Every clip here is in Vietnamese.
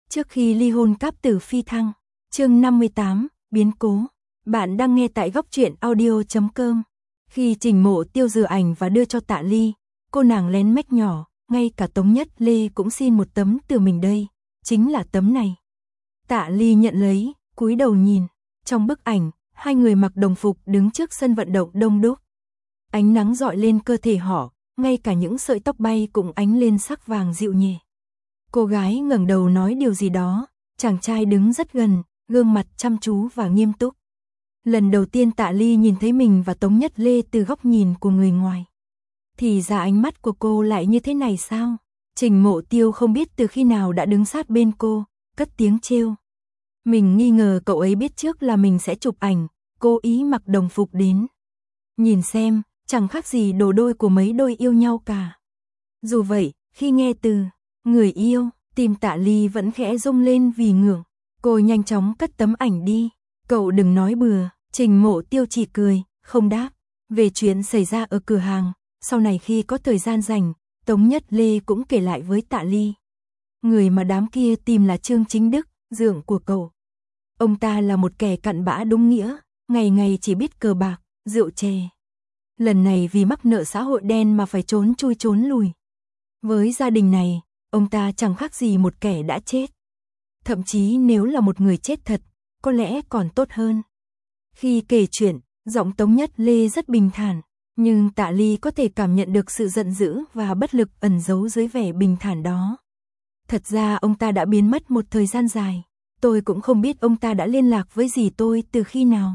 Trước khi ly hôn cáp tử phi thăng, chương 58, biến cố. Bạn đang nghe tại góc truyện audio.com. Khi Trình Mộ Tiêu rửa ảnh và đưa cho Tạ Ly, cô nàng lén mách nhỏ, ngay cả Tống Nhất Lê cũng xin một tấm từ mình đây, chính là tấm này. Tạ Ly nhận lấy, cúi đầu nhìn, trong bức ảnh, hai người mặc đồng phục đứng trước sân vận động đông đúc. Ánh nắng rọi lên cơ thể họ, ngay cả những sợi tóc bay cũng ánh lên sắc vàng dịu nhẹ. Cô gái ngẩng đầu nói điều gì đó, chàng trai đứng rất gần, gương mặt chăm chú và nghiêm túc. Lần đầu tiên Tạ Ly nhìn thấy mình và Tống Nhất Lê từ góc nhìn của người ngoài. Thì ra ánh mắt của cô lại như thế này sao? Trình Mộ Tiêu không biết từ khi nào đã đứng sát bên cô, cất tiếng trêu. Mình nghi ngờ cậu ấy biết trước là mình sẽ chụp ảnh, cố ý mặc đồng phục đến. Nhìn xem, chẳng khác gì đồ đôi của mấy đôi yêu nhau cả. Dù vậy, khi nghe từ người yêu, tim Tạ Ly vẫn khẽ rung lên vì ngưỡng. Cô nhanh chóng cất tấm ảnh đi. Cậu đừng nói bừa. Trình Mộ Tiêu chỉ cười, không đáp. Về chuyện xảy ra ở cửa hàng, sau này khi có thời gian rảnh, Tống Nhất Lê cũng kể lại với Tạ Ly. Người mà đám kia tìm là Trương Chính Đức, dượng của cậu. Ông ta là một kẻ cặn bã đúng nghĩa, ngày ngày chỉ biết cờ bạc, rượu chè. Lần này vì mắc nợ xã hội đen mà phải trốn chui trốn lùi. Với gia đình này, ông ta chẳng khác gì một kẻ đã chết. Thậm chí nếu là một người chết thật, có lẽ còn tốt hơn. Khi kể chuyện, giọng Tống Nhất Lê rất bình thản, nhưng Tạ Ly có thể cảm nhận được sự giận dữ và bất lực ẩn giấu dưới vẻ bình thản đó. Thật ra ông ta đã biến mất một thời gian dài, tôi cũng không biết ông ta đã liên lạc với dì tôi từ khi nào.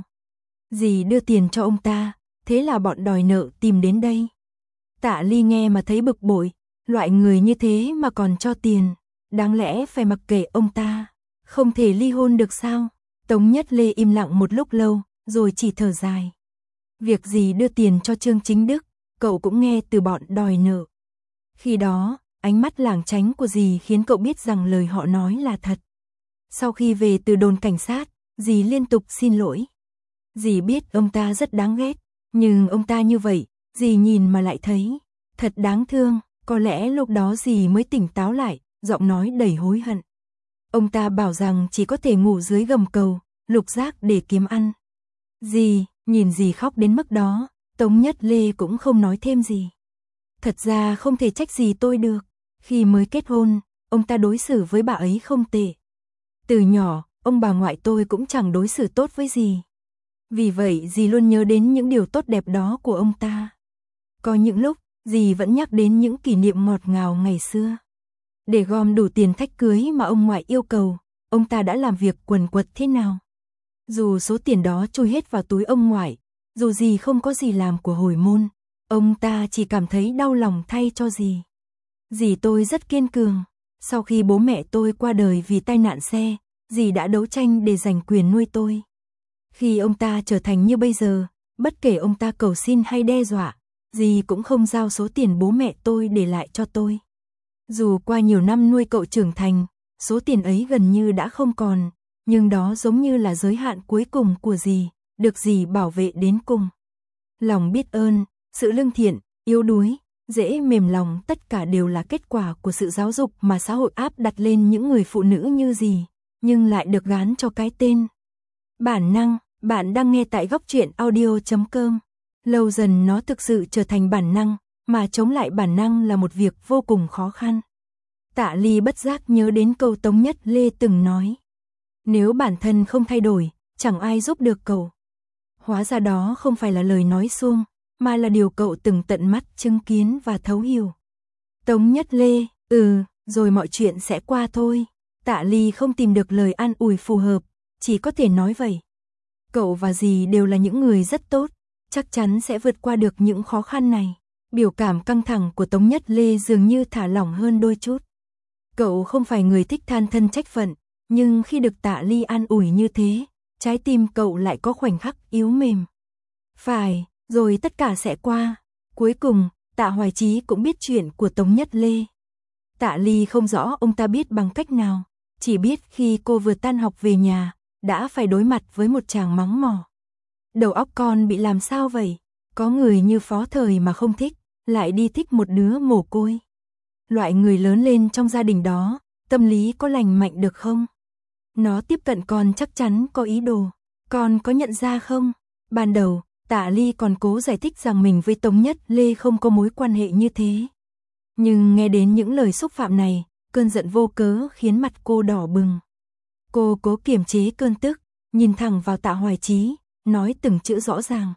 Dì đưa tiền cho ông ta, thế là bọn đòi nợ tìm đến đây. Tạ Ly nghe mà thấy bực bội, loại người như thế mà còn cho tiền, đáng lẽ phải mặc kệ ông ta, không thể ly hôn được sao? Tống Nhất Lê im lặng một lúc lâu, rồi chỉ thở dài. Việc gì đưa tiền cho Trương Chính Đức, cậu cũng nghe từ bọn đòi nợ. Khi đó, ánh mắt lảng tránh của dì khiến cậu biết rằng lời họ nói là thật. Sau khi về từ đồn cảnh sát, dì liên tục xin lỗi. Dì biết ông ta rất đáng ghét, nhưng ông ta như vậy, dì nhìn mà lại thấy thật đáng thương. Có lẽ lúc đó dì mới tỉnh táo lại, giọng nói đầy hối hận. Ông ta bảo rằng chỉ có thể ngủ dưới gầm cầu, lục giác để kiếm ăn. Dì, nhìn dì khóc đến mức đó, Tống Nhất Lê cũng không nói thêm gì. Thật ra không thể trách dì tôi được. Khi mới kết hôn, ông ta đối xử với bà ấy không tệ. Từ nhỏ, ông bà ngoại tôi cũng chẳng đối xử tốt với dì. Vì vậy dì luôn nhớ đến những điều tốt đẹp đó của ông ta. Có những lúc, dì vẫn nhắc đến những kỷ niệm ngọt ngào ngày xưa. Để gom đủ tiền thách cưới mà ông ngoại yêu cầu, ông ta đã làm việc quần quật thế nào. Dù số tiền đó chui hết vào túi ông ngoại, dù dì không có gì làm của hồi môn, ông ta chỉ cảm thấy đau lòng thay cho dì. Dì tôi rất kiên cường. Sau khi bố mẹ tôi qua đời vì tai nạn xe, dì đã đấu tranh để giành quyền nuôi tôi. Khi ông ta trở thành như bây giờ, bất kể ông ta cầu xin hay đe dọa, dì cũng không giao số tiền bố mẹ tôi để lại cho tôi. Dù qua nhiều năm nuôi cậu trưởng thành, số tiền ấy gần như đã không còn, nhưng đó giống như là giới hạn cuối cùng của dì, được dì bảo vệ đến cùng. Lòng biết ơn, sự lương thiện, yếu đuối, dễ mềm lòng, tất cả đều là kết quả của sự giáo dục mà xã hội áp đặt lên những người phụ nữ như dì, nhưng lại được gán cho cái tên bản năng. Bạn đang nghe tại góc truyện audio.com. Lâu dần nó thực sự trở thành bản năng, mà chống lại bản năng là một việc vô cùng khó khăn. Tạ Ly bất giác nhớ đến câu Tống Nhất Lê từng nói. Nếu bản thân không thay đổi, chẳng ai giúp được cậu. Hóa ra đó không phải là lời nói suông, mà là điều cậu từng tận mắt chứng kiến và thấu hiểu. Tống Nhất Lê, rồi mọi chuyện sẽ qua thôi. Tạ Ly không tìm được lời an ủi phù hợp, chỉ có thể nói vậy. Cậu và dì đều là những người rất tốt, chắc chắn sẽ vượt qua được những khó khăn này. Biểu cảm căng thẳng của Tống Nhất Lê dường như thả lỏng hơn đôi chút. Cậu không phải người thích than thân trách phận, nhưng khi được Tạ Ly an ủi như thế, trái tim cậu lại có khoảnh khắc yếu mềm. Phải, rồi tất cả sẽ qua. Cuối cùng, Tạ Hoài Chí cũng biết chuyện của Tống Nhất Lê. Tạ Ly không rõ ông ta biết bằng cách nào, chỉ biết khi cô vừa tan học về nhà, đã phải đối mặt với một chàng mắng mỏ. Đầu óc con bị làm sao vậy? Có người như Phó Thời mà không thích, lại đi thích một đứa mồ côi. Loại người lớn lên trong gia đình đó, tâm lý có lành mạnh được không? Nó tiếp cận con chắc chắn có ý đồ, con có nhận ra không? Ban đầu, Tạ Ly còn cố giải thích rằng mình với Tống Nhất Lê không có mối quan hệ như thế. Nhưng nghe đến những lời xúc phạm này, cơn giận vô cớ khiến mặt cô đỏ bừng. Cô cố kiềm chế cơn tức, nhìn thẳng vào Tạ Hoài Chí, nói từng chữ rõ ràng.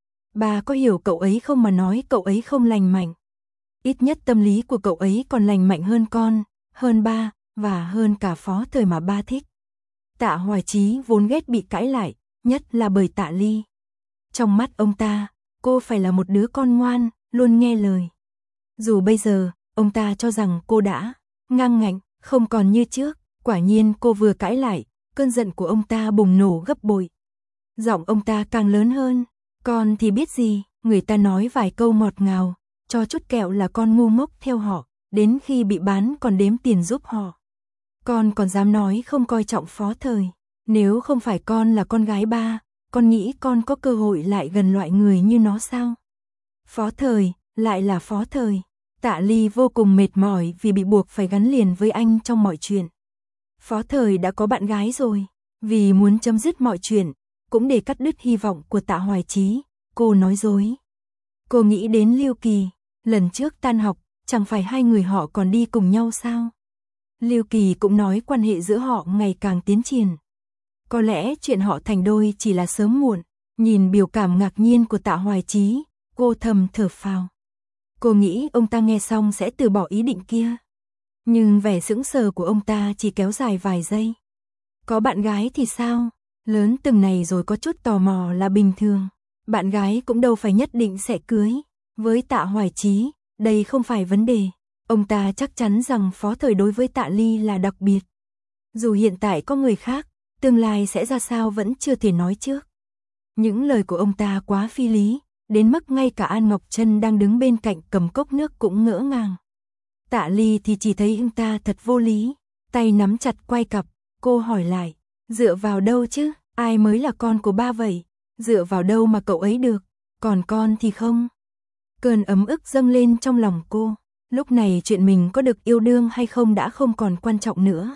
Bà có hiểu cậu ấy không mà nói cậu ấy không lành mạnh? Ít nhất tâm lý của cậu ấy còn lành mạnh hơn con, hơn ba, và hơn cả Phó Thời mà ba thích. Tạ Hoài Chí vốn ghét bị cãi lại, nhất là bởi Tạ Ly. Trong mắt ông ta, cô phải là một đứa con ngoan, luôn nghe lời. Dù bây giờ, ông ta cho rằng cô đã ngang ngạnh, không còn như trước, quả nhiên cô vừa cãi lại, cơn giận của ông ta bùng nổ gấp bội. Giọng ông ta càng lớn hơn, con thì biết gì, người ta nói vài câu ngọt ngào, cho chút kẹo là con ngu ngốc theo họ, đến khi bị bán còn đếm tiền giúp họ. Con còn dám nói không coi trọng Phó Thời, nếu không phải con là con gái ba, con nghĩ con có cơ hội lại gần loại người như nó sao? Phó Thời, lại là Phó Thời. Tạ Ly vô cùng mệt mỏi vì bị buộc phải gắn liền với anh trong mọi chuyện. Phó Thời đã có bạn gái rồi, vì muốn chấm dứt mọi chuyện, cũng để cắt đứt hy vọng của Tạ Hoài Chí, cô nói dối. Cô nghĩ đến Lưu Kỳ, lần trước tan học, chẳng phải hai người họ còn đi cùng nhau sao? Lưu Kỳ cũng nói quan hệ giữa họ ngày càng tiến triển. Có lẽ chuyện họ thành đôi chỉ là sớm muộn, nhìn biểu cảm ngạc nhiên của Tạ Hoài Chí, cô thầm thở phào. Cô nghĩ ông ta nghe xong sẽ từ bỏ ý định kia. Nhưng vẻ sững sờ của ông ta chỉ kéo dài vài giây. Có bạn gái thì sao? Lớn từng này rồi có chút tò mò là bình thường. Bạn gái cũng đâu phải nhất định sẽ cưới. Với Tạ Hoài Chí, đây không phải vấn đề. Ông ta chắc chắn rằng Phó Thời đối với Tạ Ly là đặc biệt. Dù hiện tại có người khác, tương lai sẽ ra sao vẫn chưa thể nói trước. Những lời của ông ta quá phi lý, đến mức ngay cả An Ngọc Trân đang đứng bên cạnh cầm cốc nước cũng ngỡ ngàng. Tạ Ly thì chỉ thấy ông ta thật vô lý, tay nắm chặt quai cặp, cô hỏi lại, dựa vào đâu chứ, ai mới là con của ba vậy, dựa vào đâu mà cậu ấy được, còn con thì không. Cơn ấm ức dâng lên trong lòng cô, lúc này chuyện mình có được yêu đương hay không đã không còn quan trọng nữa.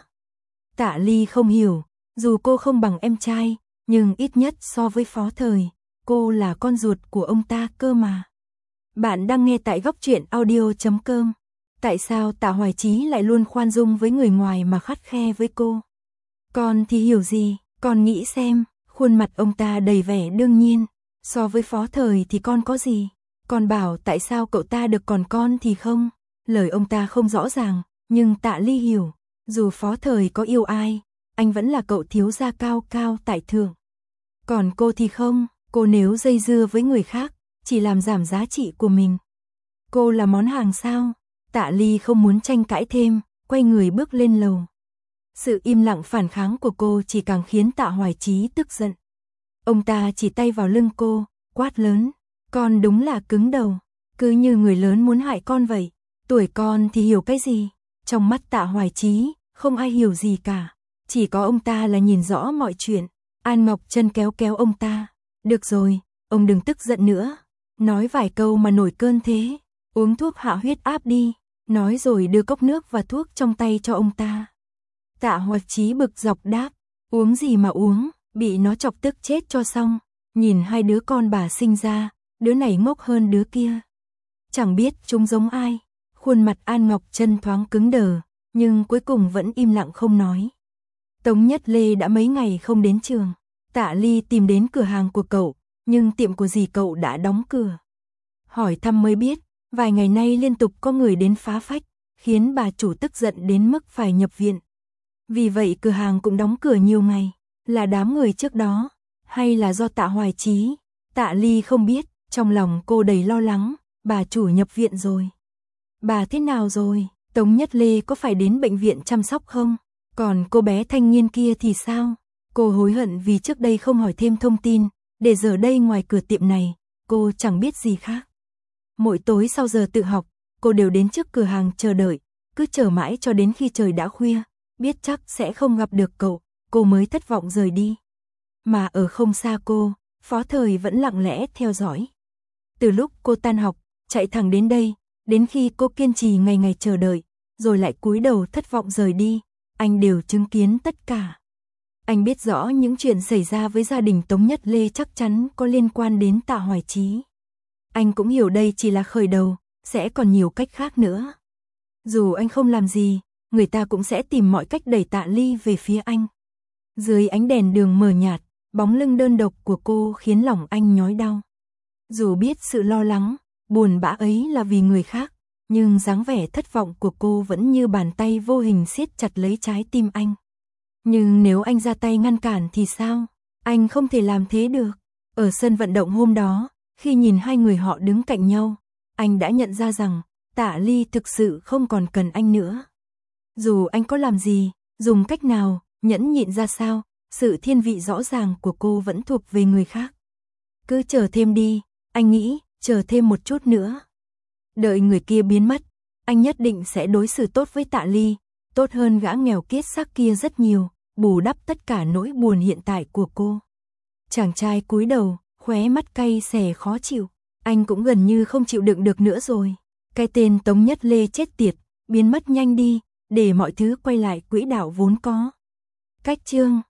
Tạ Ly không hiểu, dù cô không bằng em trai, nhưng ít nhất so với Phó Thời, cô là con ruột của ông ta cơ mà. Bạn đang nghe tại Góc Truyện Audio.com. Tại sao Tạ Hoài Chí lại luôn khoan dung với người ngoài mà khắt khe với cô? Con thì hiểu gì, con nghĩ xem, khuôn mặt ông ta đầy vẻ đương nhiên, so với Phó Thời thì con có gì? Con bảo tại sao cậu ta được còn con thì không? Lời ông ta không rõ ràng, nhưng Tạ Ly hiểu, dù Phó Thời có yêu ai, anh vẫn là cậu thiếu gia cao cao tại thượng. Còn cô thì không, cô nếu dây dưa với người khác, chỉ làm giảm giá trị của mình. Cô là món hàng sao? Tạ Ly không muốn tranh cãi thêm, quay người bước lên lầu. Sự im lặng phản kháng của cô chỉ càng khiến Tạ Hoài Chí tức giận. Ông ta chỉ tay vào lưng cô, quát lớn, con đúng là cứng đầu, cứ như người lớn muốn hại con vậy, tuổi con thì hiểu cái gì? Trong mắt Tạ Hoài Chí, không ai hiểu gì cả, chỉ có ông ta là nhìn rõ mọi chuyện. An Ngọc Trân kéo kéo ông ta, được rồi, ông đừng tức giận nữa, nói vài câu mà nổi cơn thế, uống thuốc hạ huyết áp đi, nói rồi đưa cốc nước và thuốc trong tay cho ông ta. Tạ Hoài Chí bực dọc đáp, uống gì mà uống, bị nó chọc tức chết cho xong, nhìn hai đứa con bà sinh ra, đứa này ngốc hơn đứa kia. Chẳng biết chúng giống ai, khuôn mặt An Ngọc Trân thoáng cứng đờ, nhưng cuối cùng vẫn im lặng không nói. Tống Nhất Lê đã mấy ngày không đến trường, Tạ Ly tìm đến cửa hàng của cậu, nhưng tiệm của dì cậu đã đóng cửa. Hỏi thăm mới biết, vài ngày nay liên tục có người đến phá phách, khiến bà chủ tức giận đến mức phải nhập viện. Vì vậy cửa hàng cũng đóng cửa nhiều ngày, là đám người trước đó, hay là do Tạ Hoài Chí, Tạ Ly không biết, trong lòng cô đầy lo lắng, bà chủ nhập viện rồi. Bà thế nào rồi, Tống Nhất Lê có phải đến bệnh viện chăm sóc không? Còn cô bé thanh niên kia thì sao? Cô hối hận vì trước đây không hỏi thêm thông tin, để giờ đây ngoài cửa tiệm này, cô chẳng biết gì khác. Mỗi tối sau giờ tự học, cô đều đến trước cửa hàng chờ đợi, cứ chờ mãi cho đến khi trời đã khuya, biết chắc sẽ không gặp được cậu, cô mới thất vọng rời đi. Mà ở không xa cô, Phó Thời vẫn lặng lẽ theo dõi. Từ lúc cô tan học, chạy thẳng đến đây, đến khi cô kiên trì ngày ngày chờ đợi, rồi lại cúi đầu thất vọng rời đi, anh đều chứng kiến tất cả. Anh biết rõ những chuyện xảy ra với gia đình Tống Nhất Lê chắc chắn có liên quan đến Tạ Hoài Chí. Anh cũng hiểu đây chỉ là khởi đầu, sẽ còn nhiều cách khác nữa. Dù anh không làm gì, người ta cũng sẽ tìm mọi cách đẩy Tạ Ly về phía anh. Dưới ánh đèn đường mờ nhạt, bóng lưng đơn độc của cô khiến lòng anh nhói đau. Dù biết sự lo lắng, buồn bã ấy là vì người khác, nhưng dáng vẻ thất vọng của cô vẫn như bàn tay vô hình siết chặt lấy trái tim anh. Nhưng nếu anh ra tay ngăn cản thì sao? Anh không thể làm thế được. Ở sân vận động hôm đó, khi nhìn hai người họ đứng cạnh nhau, anh đã nhận ra rằng Tạ Ly thực sự không còn cần anh nữa. Dù anh có làm gì, dùng cách nào, nhẫn nhịn ra sao, sự thiên vị rõ ràng của cô vẫn thuộc về người khác. Cứ chờ thêm đi, anh nghĩ, chờ thêm một chút nữa. Đợi người kia biến mất, anh nhất định sẽ đối xử tốt với Tạ Ly, tốt hơn gã nghèo kiết xác kia rất nhiều, bù đắp tất cả nỗi buồn hiện tại của cô. Chàng trai cúi đầu, khóe mắt cay xè khó chịu, anh cũng gần như không chịu đựng được nữa rồi. Cái tên Tống Nhất Lê chết tiệt, biến mất nhanh đi, để mọi thứ quay lại quỹ đạo vốn có. Cách chương